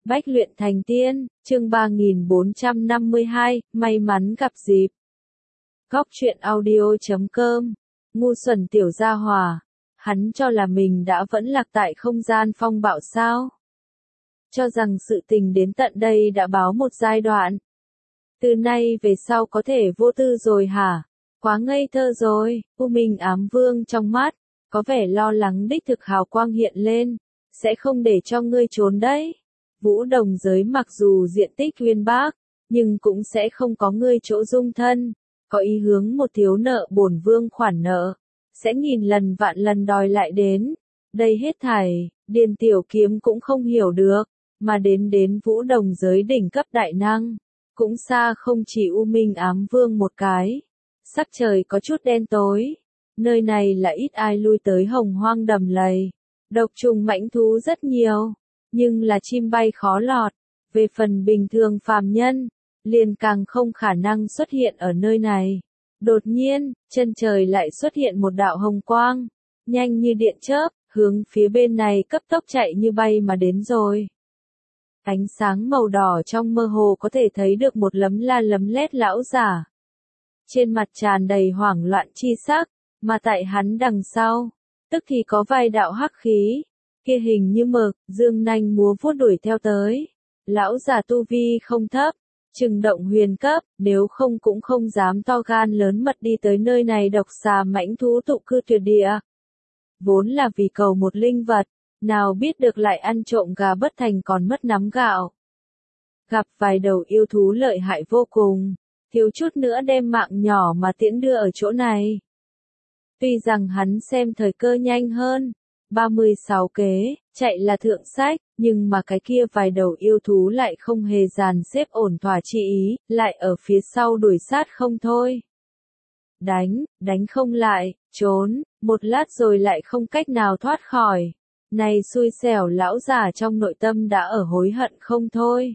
Bách luyện thành tiên, chương 3452, may mắn gặp dịp. Góc truyện audio.com, ngu xuẩn tiểu gia hỏa, hắn cho là mình đã vẫn lạc tại không gian phong bạo sao? Cho rằng sự tình đến tận đây đã báo một giai đoạn. Từ nay về sau có thể vô tư rồi hả? Quá ngây thơ rồi, U Minh ám vương trong mắt, có vẻ lo lắng đích thực hào quang hiện lên, sẽ không để cho ngươi trốn đấy. Vũ đồng giới mặc dù diện tích uyên bác, nhưng cũng sẽ không có ngươi chỗ dung thân, có ý hướng một thiếu nợ bổn vương khoản nợ, sẽ nghìn lần vạn lần đòi lại đến. Đây hết thảy, Điền Tiểu Kiếm cũng không hiểu được, mà đến vũ đồng giới đỉnh cấp đại năng, cũng xa không chỉ U Minh ám vương một cái. Sắc trời có chút đen tối, nơi này là ít ai lui tới hồng hoang đầm lầy, độc trùng mãnh thú rất nhiều, nhưng là chim bay khó lọt. Về phần bình thường phàm nhân, liền càng không khả năng xuất hiện ở nơi này. Đột nhiên, chân trời lại xuất hiện một đạo hồng quang, nhanh như điện chớp, hướng phía bên này cấp tốc chạy như bay mà đến rồi. Ánh sáng màu đỏ trong mơ hồ có thể thấy được một lấm la lấm lét lão giả. Trên mặt tràn đầy hoảng loạn chi sắc, mà tại hắn đằng sau, tức thì có vài đạo hắc khí, kia hình như mực, dương nanh múa vuốt đuổi theo tới. Lão già tu vi không thấp, chừng động huyền cấp, nếu không cũng không dám to gan lớn mật đi tới nơi này độc xà mãnh thú tụ cư tuyệt địa. Vốn là vì cầu một linh vật, nào biết được lại ăn trộm gà bất thành còn mất nắm gạo. Gặp vài đầu yêu thú lợi hại vô cùng, thiếu chút nữa đem mạng nhỏ mà tiễn đưa ở chỗ này. Tuy rằng hắn xem thời cơ nhanh hơn, 36 kế, chạy là thượng sách, nhưng mà cái kia vài đầu yêu thú lại không hề dàn xếp ổn thỏa chi ý, lại ở phía sau đuổi sát không thôi. Đánh không lại, trốn, một lát rồi lại không cách nào thoát khỏi. Này xui xẻo lão già trong nội tâm đã ở hối hận không thôi.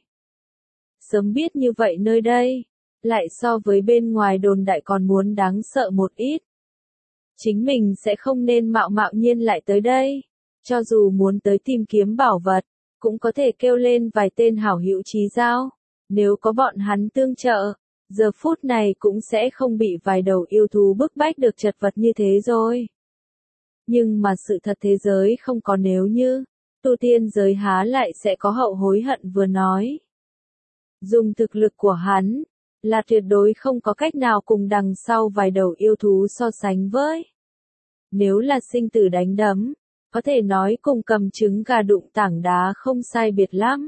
Sớm biết như vậy nơi đây, lại so với bên ngoài đồn đại còn muốn đáng sợ một ít. Chính mình sẽ không nên mạo nhiên lại tới đây. Cho dù muốn tới tìm kiếm bảo vật, cũng có thể kêu lên vài tên hảo hữu chí giao. Nếu có bọn hắn tương trợ, giờ phút này cũng sẽ không bị vài đầu yêu thú bức bách được chật vật như thế rồi. Nhưng mà sự thật thế giới không có nếu như, tu tiên giới há lại sẽ có hậu hối hận vừa nói. Dùng thực lực của hắn, là tuyệt đối không có cách nào cùng đằng sau vài đầu yêu thú so sánh với. Nếu là sinh tử đánh đấm, có thể nói cùng cầm trứng gà đụng tảng đá không sai biệt lắm.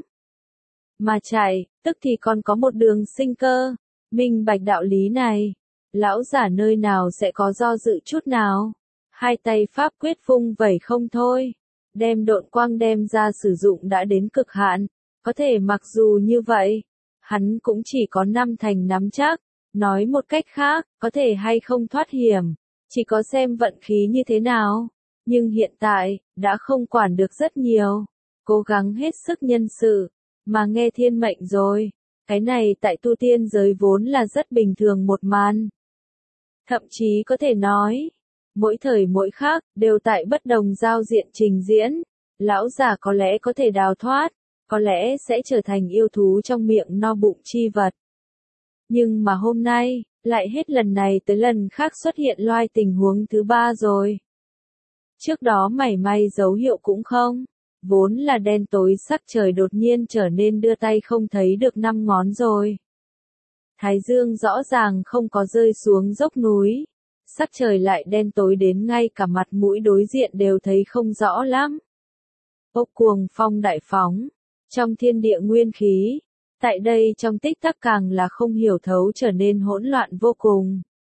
Mà chạy, tức thì còn có một đường sinh cơ, minh bạch đạo lý này. Lão giả nơi nào sẽ có do dự chút nào. Hai tay pháp quyết vung vẩy không thôi. Đem độn quang đem ra sử dụng đã đến cực hạn. Có thể mặc dù như vậy, hắn cũng chỉ có 5 thành nắm chắc. Nói một cách khác, có thể hay không thoát hiểm, chỉ có xem vận khí như thế nào. Nhưng hiện tại, đã không quản được rất nhiều. Cố gắng hết sức nhân sự, mà nghe thiên mệnh rồi. Cái này tại tu tiên giới vốn là rất bình thường một màn. Thậm chí có thể nói, mỗi thời mỗi khác, đều tại bất đồng giao diện trình diễn. Lão già có lẽ có thể đào thoát, có lẽ sẽ trở thành yêu thú trong miệng no bụng chi vật. Nhưng mà hôm nay, lại hết lần này tới lần khác xuất hiện loài tình huống thứ ba rồi. Trước đó mảy may dấu hiệu cũng không, vốn là đen tối sắc trời đột nhiên trở nên đưa tay không thấy được 5 ngón rồi. Thái dương rõ ràng không có rơi xuống dốc núi, sắc trời lại đen tối đến ngay cả mặt mũi đối diện đều thấy không rõ lắm. Bốc cuồng phong đại phóng, trong thiên địa nguyên khí, tại đây trong tích tắc càng là không hiểu thấu trở nên hỗn loạn vô cùng.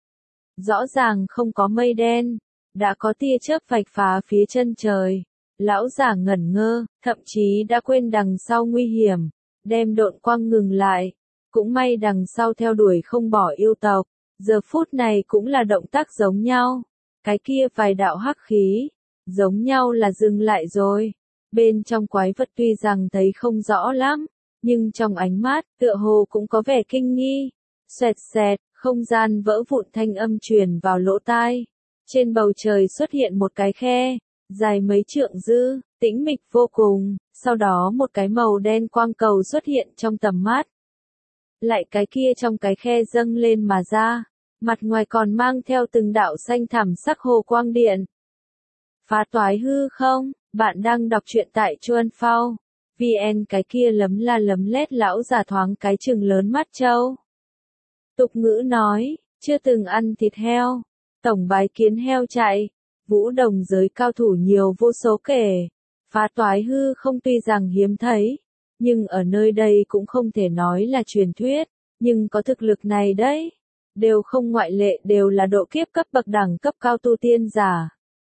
Rõ ràng không có mây đen, đã có tia chớp vạch phá phía chân trời. Lão giả ngẩn ngơ, thậm chí đã quên đằng sau nguy hiểm, đem độn quang ngừng lại. Cũng may đằng sau theo đuổi không bỏ yêu tộc, giờ phút này cũng là động tác giống nhau. Cái kia vài đạo hắc khí, giống nhau là dừng lại rồi. Bên trong quái vật tuy rằng thấy không rõ lắm, nhưng trong ánh mắt, tựa hồ cũng có vẻ kinh nghi. Xoẹt xẹt, không gian vỡ vụn thanh âm truyền vào lỗ tai. Trên bầu trời xuất hiện một cái khe, dài mấy trượng dư, tĩnh mịch vô cùng, Sau đó một cái màu đen quang cầu xuất hiện trong tầm mắt. Lại cái kia trong cái khe dâng lên mà ra, mặt ngoài còn mang theo từng đạo xanh thẳm sắc hồ quang điện. Phá toái hư không, bạn đang đọc truyện tại Chuan Phao. VN cái kia lấm la lấm lét lão già thoáng cái trừng lớn mắt trâu. Tục ngữ nói, chưa từng ăn thịt heo, tổng bái kiến heo chạy, vũ đồng giới cao thủ nhiều vô số kể. Phá toái hư không tuy rằng hiếm thấy, nhưng ở nơi đây cũng không thể nói là truyền thuyết, nhưng có thực lực này đấy. Đều không ngoại lệ đều là độ kiếp cấp bậc đẳng cấp cao tu tiên giả.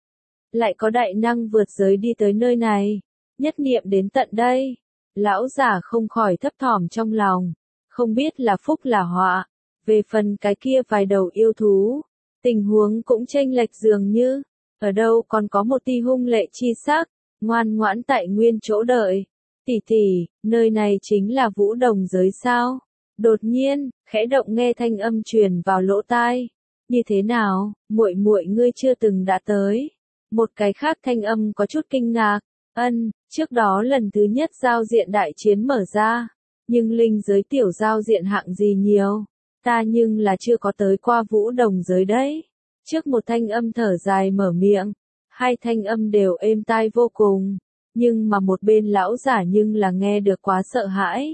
Lại có đại năng vượt giới đi tới nơi này, nhất niệm đến tận đây. Lão giả không khỏi thấp thỏm trong lòng, không biết là phúc là họa. Về phần cái kia vài đầu yêu thú, tình huống cũng chênh lệch dường như, ở đâu còn có một tia hung lệ chi sắc, ngoan ngoãn tại nguyên chỗ đợi. Tỷ tỷ, nơi này chính là vũ đồng giới sao? Đột nhiên, khẽ động nghe thanh âm truyền vào lỗ tai. Như thế nào, muội muội ngươi chưa từng đã tới? Một cái khác thanh âm có chút kinh ngạc. Trước đó lần thứ nhất giao diện đại chiến mở ra, nhưng linh giới tiểu giao diện hạng gì nhiều, ta nhưng là chưa có tới qua vũ đồng giới đấy. Trước một thanh âm thở dài mở miệng, hai thanh âm đều êm tai vô cùng, nhưng mà một bên lão giả nhưng là nghe được quá sợ hãi.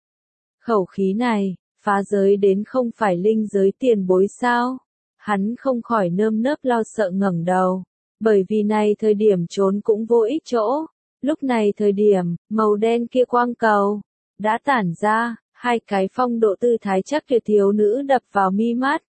Khẩu khí này, phá giới đến không phải linh giới tiền bối sao? Hắn không khỏi nơm nớp lo sợ ngẩng đầu, bởi vì này thời điểm trốn cũng vô ích chỗ. Lúc này thời điểm, màu đen kia quang cầu đã tản ra, hai cái phong độ tư thái chắc tuyệt thiếu nữ đập vào mi mắt.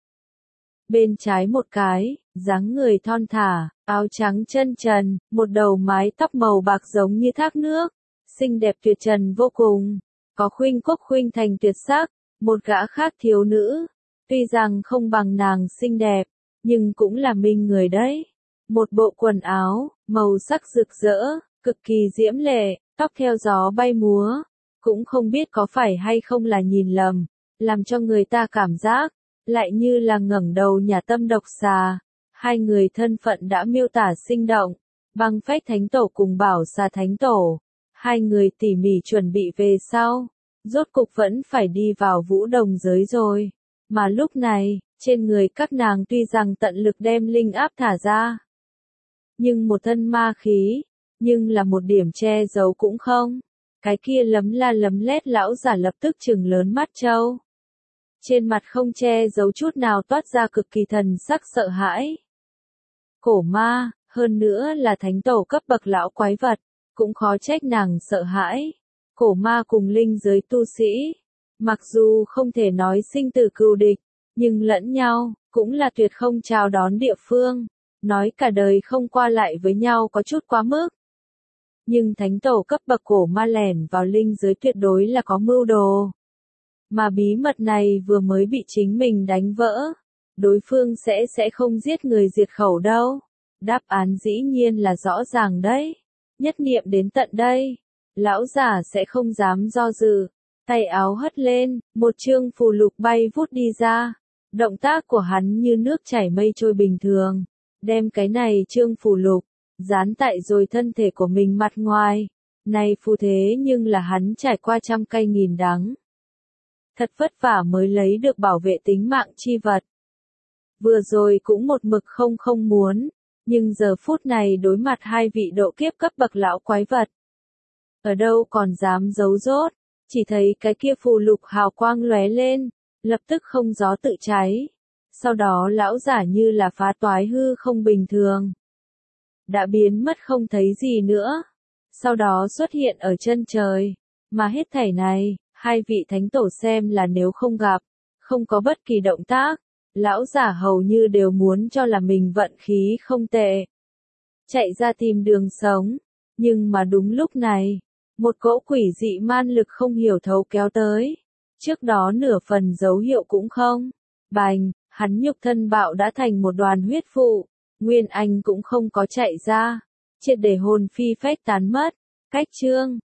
Bên trái một cái, dáng người thon thả, áo trắng chân trần, một đầu mái tóc màu bạc giống như thác nước, xinh đẹp tuyệt trần vô cùng, có khuynh quốc khuynh thành tuyệt sắc. Một gã khác thiếu nữ, tuy rằng không bằng nàng xinh đẹp, nhưng cũng là minh người đấy. Một bộ quần áo, màu sắc rực rỡ, cực kỳ diễm lệ, tóc theo gió bay múa, cũng không biết có phải hay không là nhìn lầm, làm cho người ta cảm giác, lại như là ngẩng đầu nhà tâm độc xà. Hai người thân phận đã miêu tả sinh động, Băng Phách Thánh Tổ cùng Bảo Xà Thánh Tổ. Hai người tỉ mỉ chuẩn bị về sau, rốt cục vẫn phải đi vào vũ đồng giới rồi. Mà lúc này, trên người các nàng tuy rằng tận lực đem linh áp thả ra, nhưng một thân ma khí, nhưng là một điểm che giấu cũng không. Cái kia lấm la lấm lét lão giả lập tức trừng lớn mắt trâu. Trên mặt không che giấu chút nào toát ra cực kỳ thần sắc sợ hãi. Cổ ma, hơn nữa là thánh tổ cấp bậc lão quái vật, cũng khó trách nàng sợ hãi. Cổ ma cùng linh giới tu sĩ, mặc dù không thể nói sinh tử cừu địch, nhưng lẫn nhau, cũng là tuyệt không chào đón địa phương. Nói cả đời không qua lại với nhau có chút quá mức. Nhưng thánh tổ cấp bậc cổ ma lẻn vào linh giới tuyệt đối là có mưu đồ. Mà bí mật này vừa mới bị chính mình đánh vỡ, đối phương sẽ không giết người diệt khẩu đâu. Đáp án dĩ nhiên là rõ ràng đấy. Nhất niệm đến tận đây, lão giả sẽ không dám do dự, tay áo hất lên, một chương phù lục bay vút đi ra. Động tác của hắn như nước chảy mây trôi bình thường, đem cái này chương phù lục dán tại rồi thân thể của mình mặt ngoài. Này phù thế nhưng là hắn trải qua trăm cay nghìn đắng, thật vất vả mới lấy được bảo vệ tính mạng chi vật. Vừa rồi cũng một mực không muốn, nhưng giờ phút này đối mặt hai vị độ kiếp cấp bậc lão quái vật, ở đâu còn dám giấu rốt, chỉ thấy cái kia phù lục hào quang lóe lên, lập tức không gió tự cháy. Sau đó lão giả như là phá toái hư không bình thường, đã biến mất không thấy gì nữa. Sau đó xuất hiện ở chân trời, mà hết thảy này, hai vị thánh tổ xem là nếu không gặp, không có bất kỳ động tác, lão giả hầu như đều muốn cho là mình vận khí không tệ, chạy ra tìm đường sống. Nhưng mà đúng lúc này, một cỗ quỷ dị man lực không hiểu thấu kéo tới, trước đó nửa phần dấu hiệu cũng không. Bành, hắn nhục thân bạo đã thành một đoàn huyết vụ, Nguyên Anh cũng không có chạy ra, triệt để hồn phi phách tán mất. Cách chương